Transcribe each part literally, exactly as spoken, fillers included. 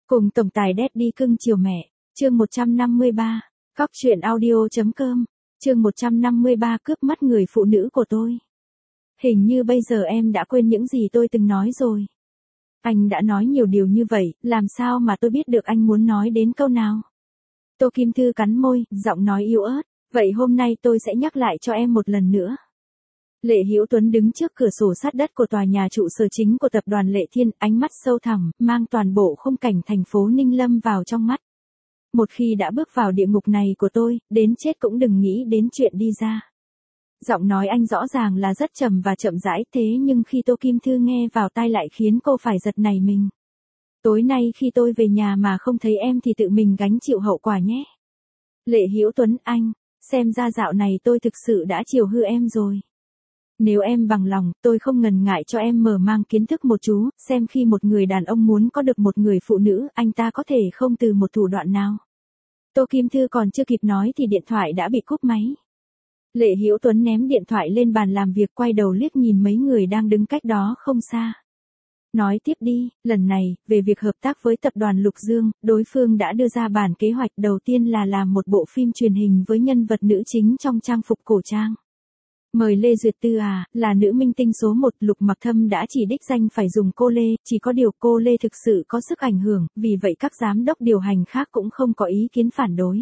Cùng tổng tài Daddy cưng chiều mẹ, chương một trăm năm mươi ba, cóc truyện audio.com, chương một trăm năm mươi ba cướp mắt người phụ nữ của tôi. Hình như bây giờ em đã quên những gì tôi từng nói rồi. Anh đã nói nhiều điều như vậy, làm sao mà tôi biết được anh muốn nói đến câu nào? Tô Kim Thư cắn môi, giọng nói yếu ớt, vậy hôm nay tôi sẽ nhắc lại cho em một lần nữa. Lệ Hữu Tuấn đứng trước cửa sổ sát đất của tòa nhà trụ sở chính của tập đoàn Lệ Thiên, ánh mắt sâu thẳm, mang toàn bộ khung cảnh thành phố Ninh Lâm vào trong mắt. Một khi đã bước vào địa ngục này của tôi, đến chết cũng đừng nghĩ đến chuyện đi ra. Giọng nói anh rõ ràng là rất trầm và chậm rãi, thế nhưng khi Tô Kim Thư nghe vào tai lại khiến cô phải giật nảy mình. Tối nay khi tôi về nhà mà không thấy em thì tự mình gánh chịu hậu quả nhé. Lệ Hữu Tuấn, anh, xem ra dạo này tôi thực sự đã chiều hư em rồi. Nếu em bằng lòng, tôi không ngần ngại cho em mở mang kiến thức một chú, xem khi một người đàn ông muốn có được một người phụ nữ, anh ta có thể không từ một thủ đoạn nào. Tô Kim Thư còn chưa kịp nói thì điện thoại đã bị cúp máy. Lệ Hữu Tuấn ném điện thoại lên bàn làm việc, quay đầu liếc nhìn mấy người đang đứng cách đó không xa. Nói tiếp đi, lần này, về việc hợp tác với tập đoàn Lục Dương, đối phương đã đưa ra bản kế hoạch đầu tiên là làm một bộ phim truyền hình với nhân vật nữ chính trong trang phục cổ trang. Mời Lê Duyệt Tư à, là nữ minh tinh số một, Lục Mặc Thâm đã chỉ đích danh phải dùng cô Lê, chỉ có điều cô Lê thực sự có sức ảnh hưởng, vì vậy các giám đốc điều hành khác cũng không có ý kiến phản đối.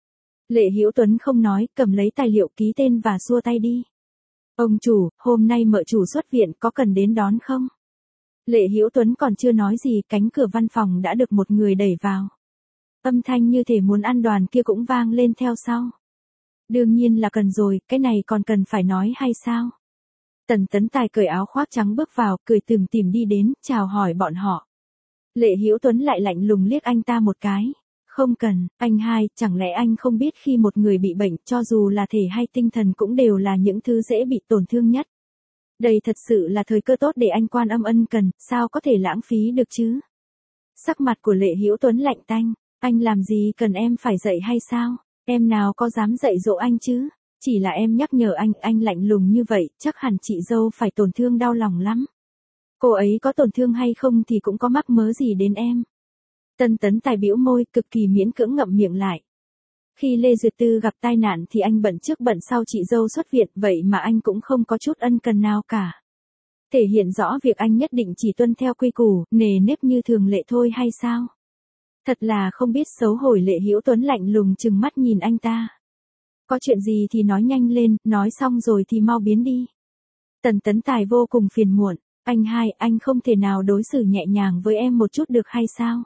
Lệ Hữu Tuấn không nói, cầm lấy tài liệu ký tên và xua tay đi. Ông chủ, hôm nay mợ chủ xuất viện, có cần đến đón không? Lệ Hữu Tuấn còn chưa nói gì, cánh cửa văn phòng đã được một người đẩy vào. Âm thanh như thể muốn ăn đoàn kia cũng vang lên theo sau. Đương nhiên là cần rồi, cái này còn cần phải nói hay sao? Tần Tấn Tài cởi áo khoác trắng bước vào, cười tủm tỉm đi đến, chào hỏi bọn họ. Lệ Hữu Tuấn lại lạnh lùng liếc anh ta một cái. Không cần, anh hai, chẳng lẽ anh không biết khi một người bị bệnh, cho dù là thể hay tinh thần cũng đều là những thứ dễ bị tổn thương nhất. Đây thật sự là thời cơ tốt để anh quan âm ân cần, sao có thể lãng phí được chứ? Sắc mặt của Lệ Hữu Tuấn lạnh tanh, anh làm gì cần em phải dạy hay sao? Em nào có dám dạy dỗ anh chứ? Chỉ là em nhắc nhở anh, anh lạnh lùng như vậy, chắc hẳn chị dâu phải tổn thương đau lòng lắm. Cô ấy có tổn thương hay không thì cũng có mắc mớ gì đến em. Tân Tấn Tài bĩu môi, cực kỳ miễn cưỡng ngậm miệng lại. Khi Lê Duyệt Tư gặp tai nạn thì anh bận trước bận sau chị dâu xuất viện, vậy mà anh cũng không có chút ân cần nào cả. Thể hiện rõ việc anh nhất định chỉ tuân theo quy củ, nề nếp như thường lệ thôi hay sao? Thật là không biết xấu hổ. Lệ Hữu Tuấn lạnh lùng trừng mắt nhìn anh ta. Có chuyện gì thì nói nhanh lên, nói xong rồi thì mau biến đi. Tần Tấn Tài vô cùng phiền muộn, anh hai, anh không thể nào đối xử nhẹ nhàng với em một chút được hay sao?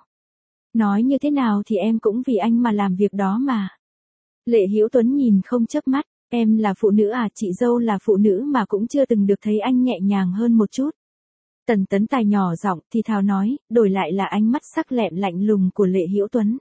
Nói như thế nào thì em cũng vì anh mà làm việc đó mà. Lệ Hữu Tuấn nhìn không chớp mắt, em là phụ nữ à, chị dâu là phụ nữ mà cũng chưa từng được thấy anh nhẹ nhàng hơn một chút. Tần Tấn Tài nhỏ giọng thì thào nói, đổi lại là ánh mắt sắc lẹm lạnh lùng của Lệ Hữu Tuấn.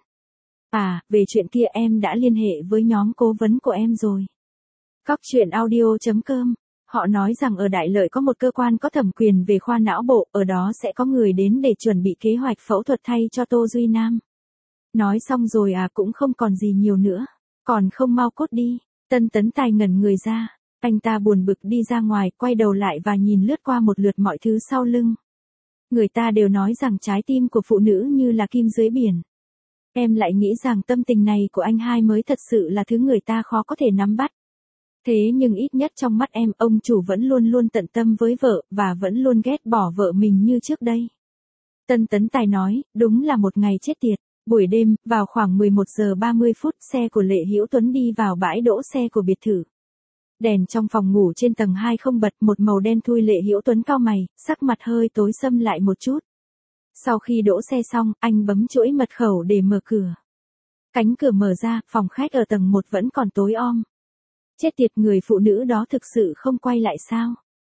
À, về chuyện kia em đã liên hệ với nhóm cố vấn của em rồi. Cóc truyện audio.com, họ nói rằng ở Đại Lợi có một cơ quan có thẩm quyền về khoa não bộ, ở đó sẽ có người đến để chuẩn bị kế hoạch phẫu thuật thay cho Tô Duy Nam. Nói xong rồi à, cũng không còn gì nhiều nữa, còn không mau cút đi. Tân Tấn Tài ngẩn người ra. Anh ta buồn bực đi ra ngoài, quay đầu lại và nhìn lướt qua một lượt mọi thứ sau lưng. Người ta đều nói rằng trái tim của phụ nữ như là kim dưới biển. Em lại nghĩ rằng tâm tình này của anh hai mới thật sự là thứ người ta khó có thể nắm bắt. Thế nhưng ít nhất trong mắt em, ông chủ vẫn luôn luôn tận tâm với vợ, và vẫn luôn ghét bỏ vợ mình như trước đây. Tân Tấn Tài nói, đúng là một ngày chết tiệt. Buổi đêm, vào khoảng mười một giờ ba mươi phút, xe của Lệ Hữu Tuấn đi vào bãi đỗ xe của biệt thự. Đèn trong phòng ngủ trên tầng hai không bật, một màu đen thui. Lệ Hữu Tuấn cau mày, sắc mặt hơi tối sầm lại một chút. Sau khi đỗ xe xong, anh bấm chuỗi mật khẩu để mở cửa. Cánh cửa mở ra, phòng khách ở tầng một vẫn còn tối om. Chết tiệt, người phụ nữ đó thực sự không quay lại sao?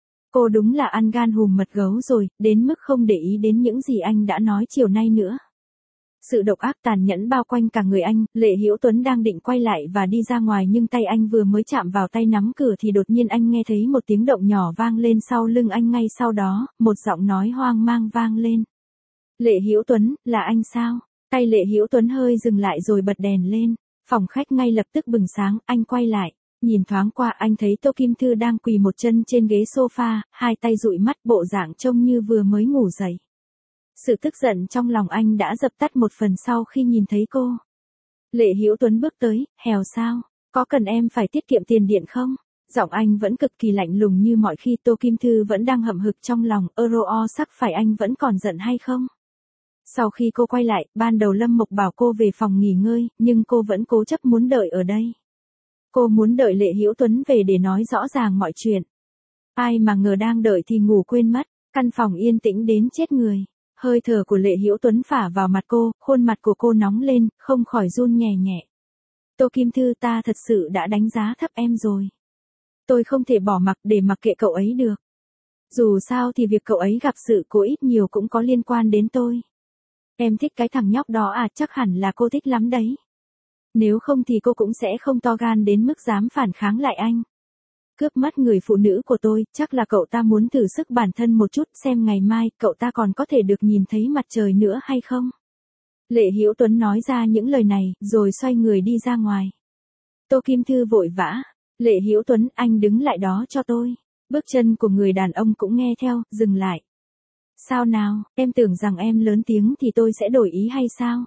Cô đúng là ăn gan hùm mật gấu rồi, đến mức không để ý đến những gì anh đã nói chiều nay nữa. Sự độc ác tàn nhẫn bao quanh cả người anh. Lệ Hữu Tuấn đang định quay lại và đi ra ngoài, nhưng tay anh vừa mới chạm vào tay nắm cửa thì đột nhiên anh nghe thấy một tiếng động nhỏ vang lên sau lưng anh. Ngay sau đó, một giọng nói hoang mang vang lên. Lệ Hữu Tuấn, là anh sao? Tay Lệ Hữu Tuấn hơi dừng lại rồi bật đèn lên. Phòng khách ngay lập tức bừng sáng, anh quay lại. Nhìn thoáng qua, anh thấy Tô Kim Thư đang quỳ một chân trên ghế sofa, hai tay dụi mắt, bộ dạng trông như vừa mới ngủ dậy. Sự tức giận trong lòng anh đã dập tắt một phần sau khi nhìn thấy cô. Lệ Hữu Tuấn bước tới, hèo sao, có cần em phải tiết kiệm tiền điện không? Giọng anh vẫn cực kỳ lạnh lùng như mọi khi. Tô Kim Thư vẫn đang hậm hực trong lòng, euro o sắc phải anh vẫn còn giận hay không? Sau khi cô quay lại, ban đầu Lâm Mộc bảo cô về phòng nghỉ ngơi, nhưng cô vẫn cố chấp muốn đợi ở đây. Cô muốn đợi Lệ Hữu Tuấn về để nói rõ ràng mọi chuyện. Ai mà ngờ đang đợi thì ngủ quên mất, căn phòng yên tĩnh đến chết người. Hơi thở của Lệ Hữu Tuấn phả vào mặt cô, khuôn mặt của cô nóng lên, không khỏi run nhẹ nhẹ. Tô Kim Thư, ta thật sự đã đánh giá thấp em rồi. Tôi không thể bỏ mặc để mặc kệ cậu ấy được. Dù sao thì việc cậu ấy gặp sự cố ít nhiều cũng có liên quan đến tôi. Em thích cái thằng nhóc đó à? Chắc hẳn là cô thích lắm đấy. Nếu không thì cô cũng sẽ không to gan đến mức dám phản kháng lại anh. Cướp mất người phụ nữ của tôi, chắc là cậu ta muốn thử sức bản thân một chút xem ngày mai cậu ta còn có thể được nhìn thấy mặt trời nữa hay không. Lệ Hữu Tuấn nói ra những lời này, rồi xoay người đi ra ngoài. Tô Kim Thư vội vã. Lệ Hữu Tuấn, anh đứng lại đó cho tôi. Bước chân của người đàn ông cũng nghe theo, dừng lại. Sao nào, em tưởng rằng em lớn tiếng thì tôi sẽ đổi ý hay sao?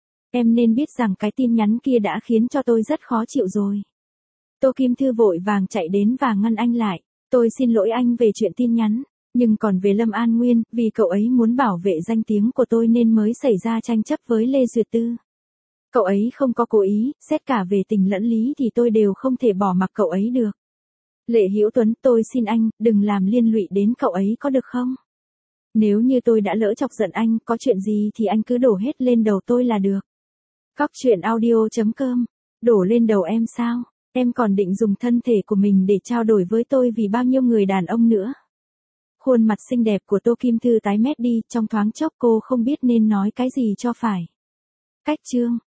Em nên biết rằng cái tin nhắn kia đã khiến cho tôi rất khó chịu rồi. Tô Kim Thư vội vàng chạy đến và ngăn anh lại. Tôi xin lỗi anh về chuyện tin nhắn, nhưng còn về Lâm An Nguyên, vì cậu ấy muốn bảo vệ danh tiếng của tôi nên mới xảy ra tranh chấp với Lê Duyệt Tư. Cậu ấy không có cố ý, xét cả về tình lẫn lý thì tôi đều không thể bỏ mặc cậu ấy được. Lệ Hữu Tuấn, tôi xin anh, đừng làm liên lụy đến cậu ấy có được không? Nếu như tôi đã lỡ chọc giận anh, có chuyện gì thì anh cứ đổ hết lên đầu tôi là được. Cóc truyện audio chấm com. Đổ lên đầu em sao? Em còn định dùng thân thể của mình để trao đổi với tôi vì bao nhiêu người đàn ông nữa? Khuôn mặt xinh đẹp của Tô Kim Thư tái mét đi, trong thoáng chốc cô không biết nên nói cái gì cho phải. Cách chương